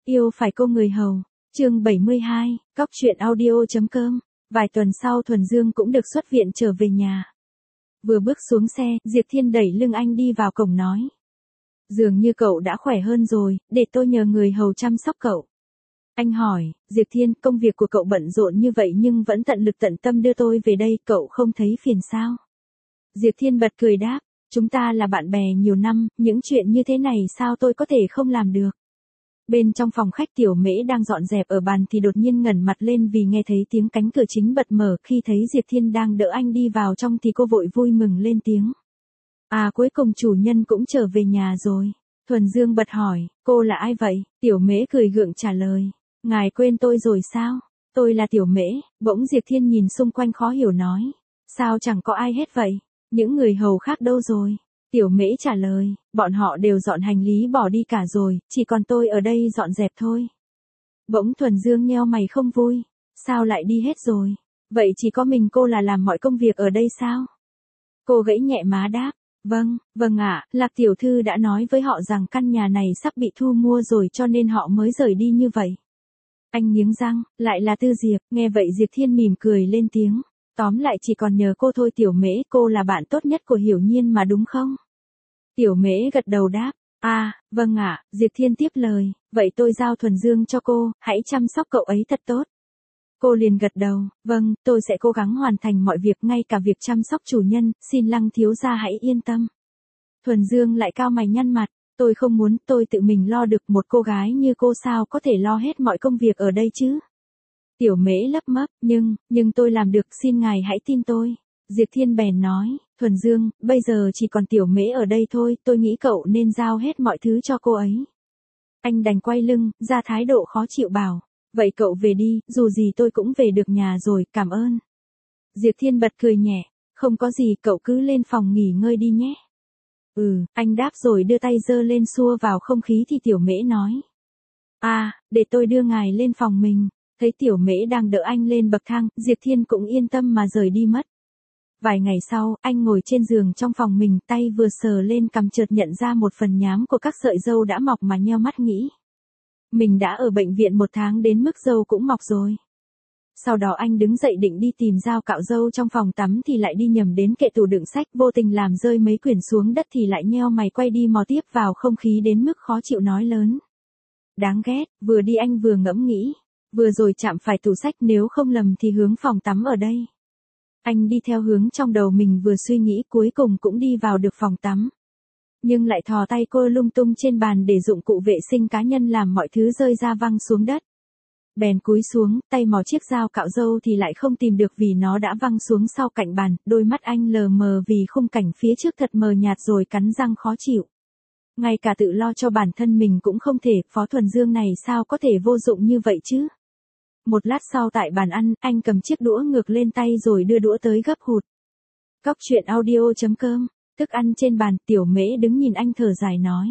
Yêu phải cô người hầu. Chương 72, Cóc truyện audio.com. Vài tuần sau Thuần Dương cũng được xuất viện trở về nhà. Vừa bước xuống xe, Diệp Thiên đẩy lưng anh đi vào cổng nói. Dường như cậu đã khỏe hơn rồi, để tôi nhờ người hầu chăm sóc cậu. Anh hỏi, Diệp Thiên, công việc của cậu bận rộn như vậy nhưng vẫn tận lực tận tâm đưa tôi về đây, cậu không thấy phiền sao? Diệp Thiên bật cười đáp, chúng ta là bạn bè nhiều năm, những chuyện như thế này sao tôi có thể không làm được. Bên trong phòng khách Tiểu Mễ đang dọn dẹp ở bàn thì đột nhiên ngẩng mặt lên vì nghe thấy tiếng cánh cửa chính bật mở, khi thấy Diệp Thiên đang đỡ anh đi vào trong thì cô vội vui mừng lên tiếng. À, cuối cùng chủ nhân cũng trở về nhà rồi. Thuần Dương bật hỏi, cô là ai vậy? Tiểu Mễ cười gượng trả lời, ngài quên tôi rồi sao? Tôi là Tiểu Mễ. Bỗng Diệp Thiên nhìn xung quanh khó hiểu nói, sao chẳng có ai hết vậy? Những người hầu khác đâu rồi? Tiểu Mễ trả lời, bọn họ đều dọn hành lý bỏ đi cả rồi, chỉ còn tôi ở đây dọn dẹp thôi. Bỗng Thuần Dương nheo mày không vui, sao lại đi hết rồi? Vậy chỉ có mình cô là làm mọi công việc ở đây sao? Cô gãy nhẹ má đáp, vâng ạ, Lạc tiểu thư đã nói với họ rằng căn nhà này sắp bị thu mua rồi cho nên họ mới rời đi như vậy. Anh nghiến răng, lại là Tư Diệp, nghe vậy Diệp Thiên mỉm cười lên tiếng. Tóm lại chỉ còn nhờ cô thôi Tiểu Mễ, cô là bạn tốt nhất của Hiểu Nhiên mà đúng không? Tiểu Mễ gật đầu đáp, vâng ạ, Diệp Thiên tiếp lời, vậy tôi giao Thuần Dương cho cô, hãy chăm sóc cậu ấy thật tốt. Cô liền gật đầu, vâng, tôi sẽ cố gắng hoàn thành mọi việc, ngay cả việc chăm sóc chủ nhân, xin Lăng thiếu gia hãy yên tâm. Thuần Dương lại cao mày nhăn mặt, tôi không muốn, tôi tự mình lo được, một cô gái như cô sao có thể lo hết mọi công việc ở đây chứ? Tiểu Mễ lắp bắp, nhưng tôi làm được, xin ngài hãy tin tôi. Diệp Thiên bèn nói, Thuần Dương, bây giờ chỉ còn Tiểu Mễ ở đây thôi, tôi nghĩ cậu nên giao hết mọi thứ cho cô ấy. Anh đành quay lưng, ra thái độ khó chịu bảo, vậy cậu về đi, dù gì tôi cũng về được nhà rồi, cảm ơn. Diệp Thiên bật cười nhẹ, không có gì, cậu cứ lên phòng nghỉ ngơi đi nhé. Anh đáp rồi đưa tay giơ lên xua vào không khí thì Tiểu Mễ nói. Để tôi đưa ngài lên phòng mình. Thấy Tiểu Mễ đang đỡ anh lên bậc thang, Diệp Thiên cũng yên tâm mà rời đi mất. Vài ngày sau, anh ngồi trên giường trong phòng mình, tay vừa sờ lên cằm chợt nhận ra một phần nhám của các sợi râu đã mọc mà nheo mắt nghĩ. Mình đã ở bệnh viện 1 tháng đến mức râu cũng mọc rồi. Sau đó anh đứng dậy định đi tìm dao cạo râu trong phòng tắm thì lại đi nhầm đến kệ tủ đựng sách, vô tình làm rơi mấy quyển xuống đất thì lại nheo mày quay đi mò tiếp vào không khí đến mức khó chịu nói lớn. Đáng ghét, vừa đi anh vừa ngẫm nghĩ. Vừa rồi chạm phải tủ sách, nếu không lầm thì hướng phòng tắm ở đây. Anh đi theo hướng trong đầu mình vừa suy nghĩ, cuối cùng cũng đi vào được phòng tắm. Nhưng lại thò tay cô lung tung trên bàn để dụng cụ vệ sinh cá nhân làm mọi thứ rơi ra văng xuống đất. Bèn cúi xuống, tay mò chiếc dao cạo râu thì lại không tìm được vì nó đã văng xuống sau cạnh bàn, đôi mắt anh lờ mờ vì khung cảnh phía trước thật mờ nhạt rồi cắn răng khó chịu. Ngay cả tự lo cho bản thân mình cũng không thể, Phó Thuần Dương này sao có thể vô dụng như vậy chứ? Một lát sau tại bàn ăn, anh cầm chiếc đũa ngược lên tay rồi đưa đũa tới gấp hụt. Cóc truyện audio.com, thức ăn trên bàn, Tiểu Mễ đứng nhìn anh thở dài nói.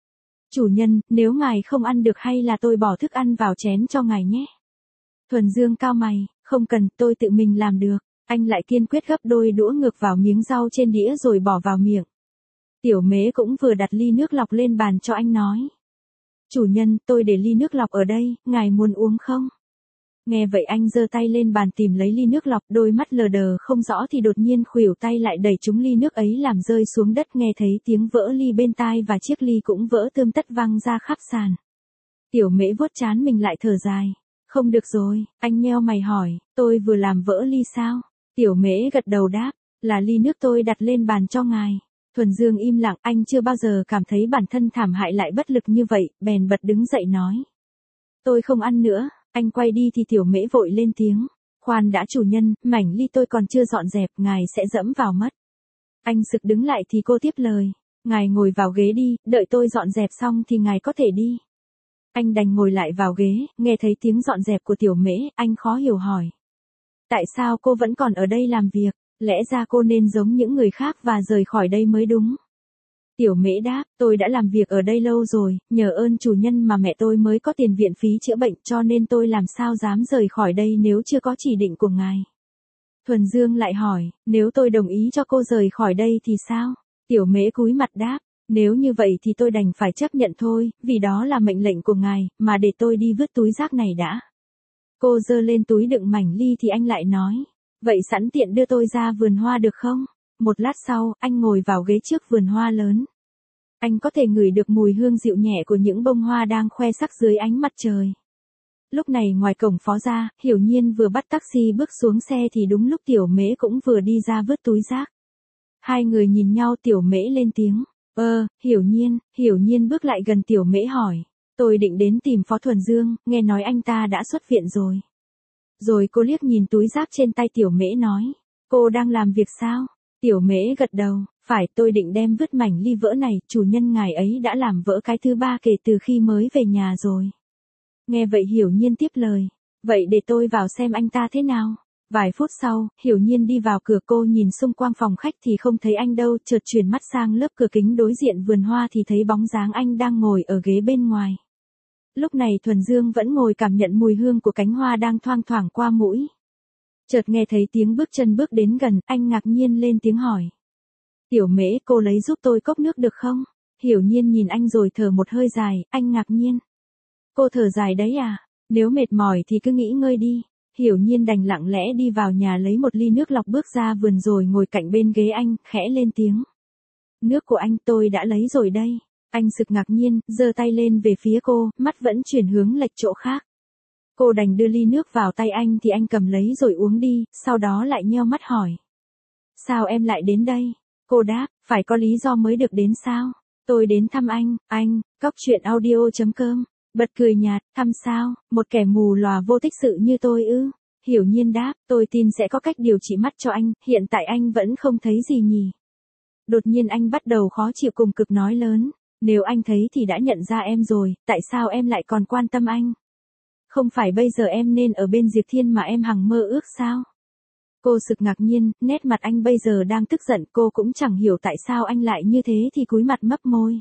Chủ nhân, nếu ngài không ăn được hay là tôi bỏ thức ăn vào chén cho ngài nhé. Thuần Dương cao mày, không cần, tôi tự mình làm được. Anh lại kiên quyết gấp đôi đũa ngược vào miếng rau trên đĩa rồi bỏ vào miệng. Tiểu Mễ cũng vừa đặt ly nước lọc lên bàn cho anh nói. Chủ nhân, tôi để ly nước lọc ở đây, ngài muốn uống không? Nghe vậy anh giơ tay lên bàn tìm lấy ly nước lọc, đôi mắt lờ đờ không rõ thì đột nhiên khuỷu tay lại đẩy trúng ly nước ấy làm rơi xuống đất, nghe thấy tiếng vỡ ly bên tai và chiếc ly cũng vỡ tươm tất văng ra khắp sàn. Tiểu Mễ vuốt trán mình lại thở dài. Không được rồi, anh nheo mày hỏi, tôi vừa làm vỡ ly sao? Tiểu Mễ gật đầu đáp, là ly nước tôi đặt lên bàn cho ngài. Thuần Dương im lặng, anh chưa bao giờ cảm thấy bản thân thảm hại lại bất lực như vậy, bèn bật đứng dậy nói. Tôi không ăn nữa. Anh quay đi thì Tiểu Mễ vội lên tiếng. Khoan đã chủ nhân, mảnh ly tôi còn chưa dọn dẹp, ngài sẽ dẫm vào mất. Anh sực đứng lại thì cô tiếp lời. Ngài ngồi vào ghế đi, đợi tôi dọn dẹp xong thì ngài có thể đi. Anh đành ngồi lại vào ghế, nghe thấy tiếng dọn dẹp của Tiểu Mễ, anh khó hiểu hỏi. Tại sao cô vẫn còn ở đây làm việc? Lẽ ra cô nên giống những người khác và rời khỏi đây mới đúng. Tiểu Mễ đáp, tôi đã làm việc ở đây lâu rồi, nhờ ơn chủ nhân mà mẹ tôi mới có tiền viện phí chữa bệnh, cho nên tôi làm sao dám rời khỏi đây nếu chưa có chỉ định của ngài. Thuần Dương lại hỏi, nếu tôi đồng ý cho cô rời khỏi đây thì sao? Tiểu Mễ cúi mặt đáp, Nếu như vậy thì tôi đành phải chấp nhận thôi, vì đó là mệnh lệnh của ngài, mà để tôi đi vứt túi rác này đã. Cô giơ lên túi đựng mảnh ly thì anh lại nói, vậy sẵn tiện đưa tôi ra vườn hoa được không? Một lát sau, anh ngồi vào ghế trước vườn hoa lớn. Anh có thể ngửi được mùi hương dịu nhẹ của những bông hoa đang khoe sắc dưới ánh mặt trời. Lúc này ngoài cổng phó ra, Hiểu Nhiên vừa bắt taxi bước xuống xe thì đúng lúc Tiểu Mễ cũng vừa đi ra vứt túi rác. Hai người nhìn nhau, Tiểu Mễ lên tiếng. Hiểu Nhiên bước lại gần Tiểu Mễ hỏi. Tôi định đến tìm Phó Thuần Dương, nghe nói anh ta đã xuất viện rồi. Rồi cô liếc nhìn túi rác trên tay Tiểu Mễ nói. Cô đang làm việc sao? Tiểu Mễ gật đầu. Phải, tôi định đem vứt mảnh ly vỡ này, chủ nhân ngài ấy đã làm vỡ cái thứ 3 kể từ khi mới về nhà rồi. Nghe vậy Hiểu Nhiên tiếp lời. Vậy để tôi vào xem anh ta thế nào. Vài phút sau, Hiểu Nhiên đi vào cửa, cô nhìn xung quanh phòng khách thì không thấy anh đâu, chợt chuyển mắt sang lớp cửa kính đối diện vườn hoa thì thấy bóng dáng anh đang ngồi ở ghế bên ngoài. Lúc này Thuần Dương vẫn ngồi cảm nhận mùi hương của cánh hoa đang thoang thoảng qua mũi. Chợt nghe thấy tiếng bước chân bước đến gần, anh ngạc nhiên lên tiếng hỏi. Tiểu Mễ, cô lấy giúp tôi cốc nước được không? Hiểu Nhiên nhìn anh rồi thở một hơi dài, anh ngạc nhiên. Cô thở dài đấy à? Nếu mệt mỏi thì cứ nghỉ ngơi đi. Hiểu Nhiên đành lặng lẽ đi vào nhà lấy một ly nước lọc, bước ra vườn rồi ngồi cạnh bên ghế anh, khẽ lên tiếng. Nước của anh tôi đã lấy rồi đây. Anh sực ngạc nhiên, giơ tay lên về phía cô, mắt vẫn chuyển hướng lệch chỗ khác. Cô đành đưa ly nước vào tay anh thì anh cầm lấy rồi uống đi, sau đó lại nheo mắt hỏi. Sao em lại đến đây? Cô đáp, phải có lý do mới được đến sao? Tôi đến thăm anh, Cóc Truyện Audio.com. Bật cười nhạt, thăm sao, một kẻ mù lòa vô tích sự như tôi ư? Hiểu Nhiên đáp, tôi tin sẽ có cách điều trị mắt cho anh, hiện tại anh vẫn không thấy gì nhỉ? Đột nhiên anh bắt đầu khó chịu, cùng cực nói lớn, nếu anh thấy thì đã nhận ra em rồi, tại sao em lại còn quan tâm anh? Không phải bây giờ em nên ở bên Diệp Thiên mà em hằng mơ ước sao? Cô sực ngạc nhiên, nét mặt anh bây giờ đang tức giận, cô cũng chẳng hiểu tại sao anh lại như thế thì cúi mặt mấp môi.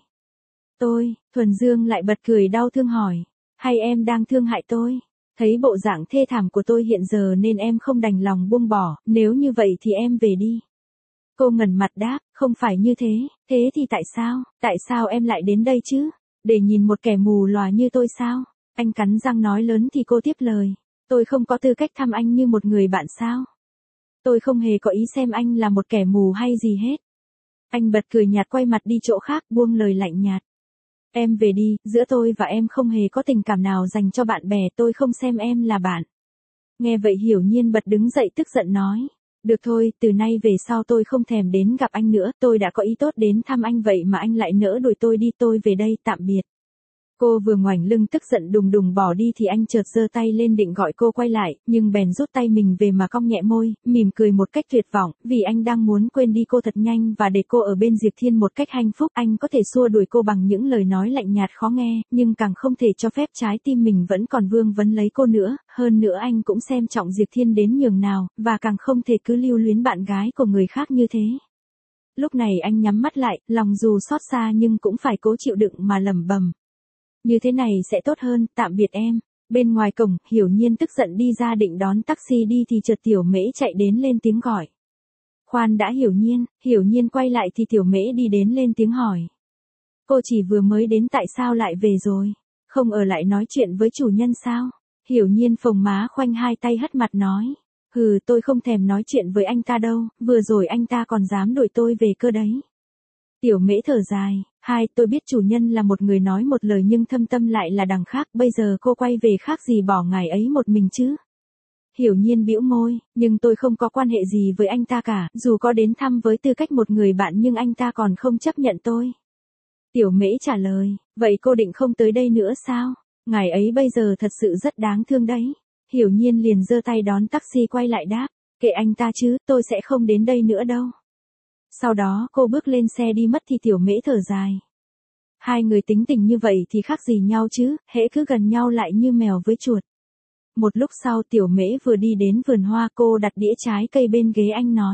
Thuần Dương lại bật cười đau thương hỏi, hay em đang thương hại tôi? Thấy bộ dạng thê thảm của tôi hiện giờ nên em không đành lòng buông bỏ, nếu như vậy thì em về đi. Cô ngẩn mặt đáp, không phải như thế, thế thì tại sao em lại đến đây chứ? Để nhìn một kẻ mù lòa như tôi sao? Anh cắn răng nói lớn thì cô tiếp lời, tôi không có tư cách thăm anh như một người bạn sao? Tôi không hề có ý xem anh là một kẻ mù hay gì hết. Anh bật cười nhạt, quay mặt đi chỗ khác, buông lời lạnh nhạt. Em về đi, giữa tôi và em không hề có tình cảm nào dành cho bạn bè, tôi không xem em là bạn. Nghe vậy Hiểu Nhiên bật đứng dậy tức giận nói. Được thôi, từ nay về sau tôi không thèm đến gặp anh nữa, tôi đã có ý tốt đến thăm anh vậy mà anh lại nỡ đuổi tôi đi, tôi về đây, tạm biệt. Cô vừa ngoảnh lưng tức giận đùng đùng bỏ đi thì anh chợt giơ tay lên định gọi cô quay lại, nhưng bèn rút tay mình về mà cong nhẹ môi, mỉm cười một cách tuyệt vọng, vì anh đang muốn quên đi cô thật nhanh và để cô ở bên Diệp Thiên một cách hạnh phúc. Anh có thể xua đuổi cô bằng những lời nói lạnh nhạt khó nghe, nhưng càng không thể cho phép trái tim mình vẫn còn vương vấn lấy cô nữa, hơn nữa anh cũng xem trọng Diệp Thiên đến nhường nào, và càng không thể cứ lưu luyến bạn gái của người khác như thế. Lúc này anh nhắm mắt lại, lòng dù xót xa nhưng cũng phải cố chịu đựng mà lẩm bẩm. Như thế này sẽ tốt hơn, tạm biệt em. Bên ngoài cổng, Hiểu Nhiên tức giận đi ra định đón taxi đi thì chợt Tiểu Mễ chạy đến lên tiếng gọi. Khoan đã Hiểu Nhiên quay lại thì Tiểu Mễ đi đến lên tiếng hỏi. Cô chỉ vừa mới đến, tại sao lại về rồi? Không ở lại nói chuyện với chủ nhân sao? Hiểu Nhiên phồng má khoanh hai tay hất mặt nói. Tôi không thèm nói chuyện với anh ta đâu, vừa rồi anh ta còn dám đuổi tôi về cơ đấy. Tiểu Mễ thở dài, tôi biết chủ nhân là một người nói một lời nhưng thâm tâm lại là đằng khác, bây giờ cô quay về khác gì bỏ ngài ấy một mình chứ? Hiểu Nhiên bĩu môi, nhưng tôi không có quan hệ gì với anh ta cả, dù có đến thăm với tư cách một người bạn nhưng anh ta còn không chấp nhận tôi. Tiểu Mễ trả lời, vậy cô định không tới đây nữa sao? Ngài ấy bây giờ thật sự rất đáng thương đấy. Hiểu Nhiên liền giơ tay đón taxi quay lại đáp, kệ anh ta chứ, tôi sẽ không đến đây nữa đâu. Sau đó cô bước lên xe đi mất thì Tiểu Mễ thở dài. Hai người tính tình như vậy thì khác gì nhau chứ, hễ cứ gần nhau lại như mèo với chuột. Một lúc sau Tiểu Mễ vừa đi đến vườn hoa, cô đặt đĩa trái cây bên ghế anh nói.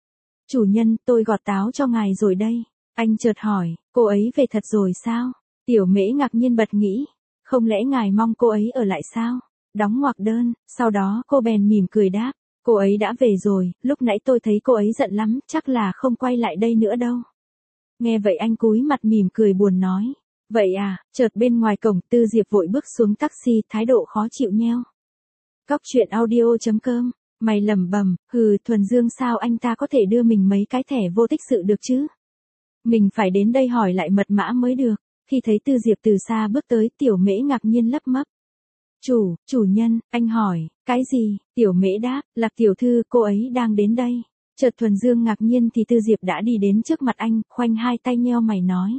Chủ nhân, tôi gọt táo cho ngài rồi đây. Anh chợt hỏi, cô ấy về thật rồi sao? Tiểu Mễ ngạc nhiên bật nghĩ, không lẽ ngài mong cô ấy ở lại sao? Đóng ngoặc đơn, sau đó cô bèn mỉm cười đáp. Cô ấy đã về rồi, lúc nãy tôi thấy cô ấy giận lắm, chắc là không quay lại đây nữa đâu. Nghe vậy anh cúi mặt mỉm cười buồn nói. Vậy à, chợt bên ngoài cổng Tư Diệp vội bước xuống taxi, thái độ khó chịu nheo. Cóc truyện audio.com, mày lẩm bẩm, Thuần Dương sao anh ta có thể đưa mình mấy cái thẻ vô tích sự được chứ? Mình phải đến đây hỏi lại mật mã mới được. Khi thấy Tư Diệp từ xa bước tới, Tiểu Mễ ngạc nhiên lắp bắp. Chủ nhân, anh hỏi, cái gì? Tiểu Mễ đáp, Lạc tiểu thư, cô ấy đang đến đây. Chợt Thuần Dương ngạc nhiên thì Tư Diệp đã đi đến trước mặt anh, khoanh hai tay nheo mày nói.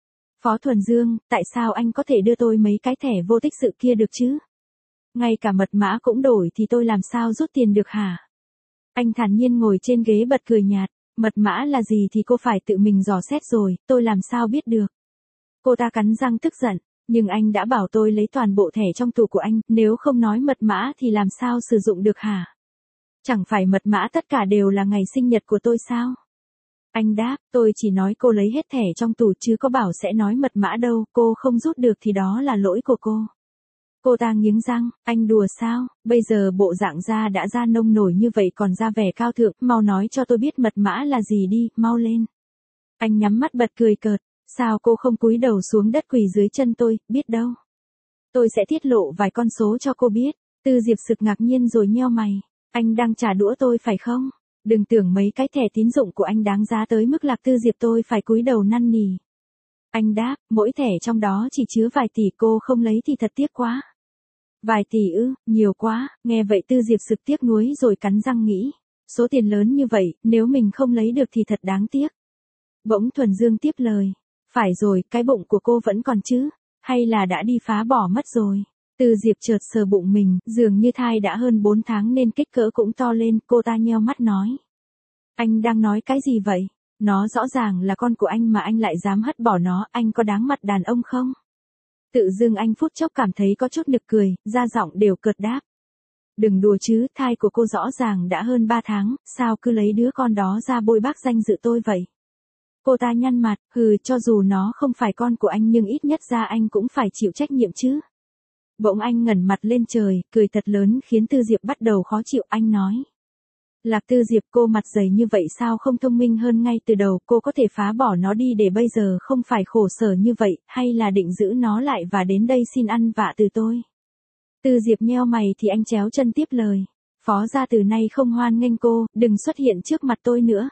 Phó Thuần Dương, tại sao anh có thể đưa tôi mấy cái thẻ vô tích sự kia được chứ? Ngay cả mật mã cũng đổi thì tôi làm sao rút tiền được hả? Anh thản nhiên ngồi trên ghế bật cười nhạt, mật mã là gì thì cô phải tự mình dò xét rồi, tôi làm sao biết được? Cô ta cắn răng tức giận, nhưng anh đã bảo tôi lấy toàn bộ thẻ trong tủ của anh, nếu không nói mật mã thì làm sao sử dụng được hả? Chẳng phải mật mã tất cả đều là ngày sinh nhật của tôi sao? Anh đáp, tôi chỉ nói cô lấy hết thẻ trong tủ chứ có bảo sẽ nói mật mã đâu, cô không rút được thì đó là lỗi của cô. Cô ta nghiến răng, anh đùa sao, bây giờ bộ dạng da đã ra nông nổi như vậy còn ra vẻ cao thượng, mau nói cho tôi biết mật mã là gì đi, mau lên. Anh nhắm mắt bật cười cợt, sao cô không cúi đầu xuống đất quỳ dưới chân tôi, biết đâu. Tôi sẽ tiết lộ vài con số cho cô biết. Tư Diệp sực ngạc nhiên rồi nheo mày, anh đang trả đũa tôi phải không? Đừng tưởng mấy cái thẻ tín dụng của anh đáng giá tới mức Lạc Tư Diệp tôi phải cúi đầu năn nỉ. Anh đáp, mỗi thẻ trong đó chỉ chứa vài tỷ, cô không lấy thì thật tiếc quá. Vài tỷ ư, nhiều quá, nghe vậy Tư Diệp sực tiếc nuối rồi cắn răng nghĩ. Số tiền lớn như vậy, nếu mình không lấy được thì thật đáng tiếc. Bỗng Thuần Dương tiếp lời. Phải rồi, cái bụng của cô vẫn còn chứ? Hay là đã đi phá bỏ mất rồi? Tư Diệp chợt sờ bụng mình, dường như thai đã hơn 4 tháng nên kích cỡ cũng to lên, cô ta nheo mắt nói. Anh đang nói cái gì vậy? Nó rõ ràng là con của anh mà anh lại dám hất bỏ nó, anh có đáng mặt đàn ông không? Tự dưng anh phút chốc cảm thấy có chút nực cười, da giọng đều cợt đáp. Đừng đùa chứ, thai của cô rõ ràng đã hơn 3 tháng, sao cứ lấy đứa con đó ra bôi bác danh dự tôi vậy? Cô ta nhăn mặt, cho dù nó không phải con của anh nhưng ít nhất ra anh cũng phải chịu trách nhiệm chứ. Bỗng anh ngẩng mặt lên trời, cười thật lớn khiến Tư Diệp bắt đầu khó chịu, anh nói. Lạc Tư Diệp, cô mặt dày như vậy sao không thông minh hơn ngay từ đầu, cô có thể phá bỏ nó đi để bây giờ không phải khổ sở như vậy, hay là định giữ nó lại và đến đây xin ăn vạ từ tôi? Tư Diệp nheo mày thì anh chéo chân tiếp lời. Phó gia từ nay không hoan nghênh cô, đừng xuất hiện trước mặt tôi nữa.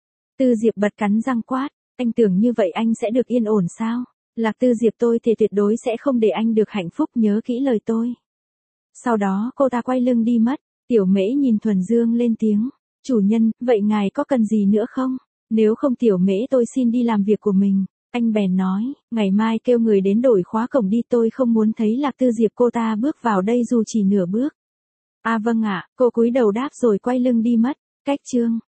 Tư Diệp bật cắn răng quát, anh tưởng như vậy anh sẽ được yên ổn sao? Lạc Tư Diệp, tôi thì tuyệt đối sẽ không để anh được hạnh phúc, nhớ kỹ lời tôi. Sau đó cô ta quay lưng đi mất. Tiểu Mễ nhìn Thuần Dương lên tiếng, chủ nhân, vậy ngài có cần gì nữa không? Nếu không Tiểu Mễ tôi xin đi làm việc của mình. Anh bèn nói, ngày mai kêu người đến đổi khóa cổng đi, tôi không muốn thấy Lạc Tư Diệp cô ta bước vào đây dù chỉ nửa bước. À vâng ạ, cô cúi đầu đáp rồi quay lưng đi mất. Cách chương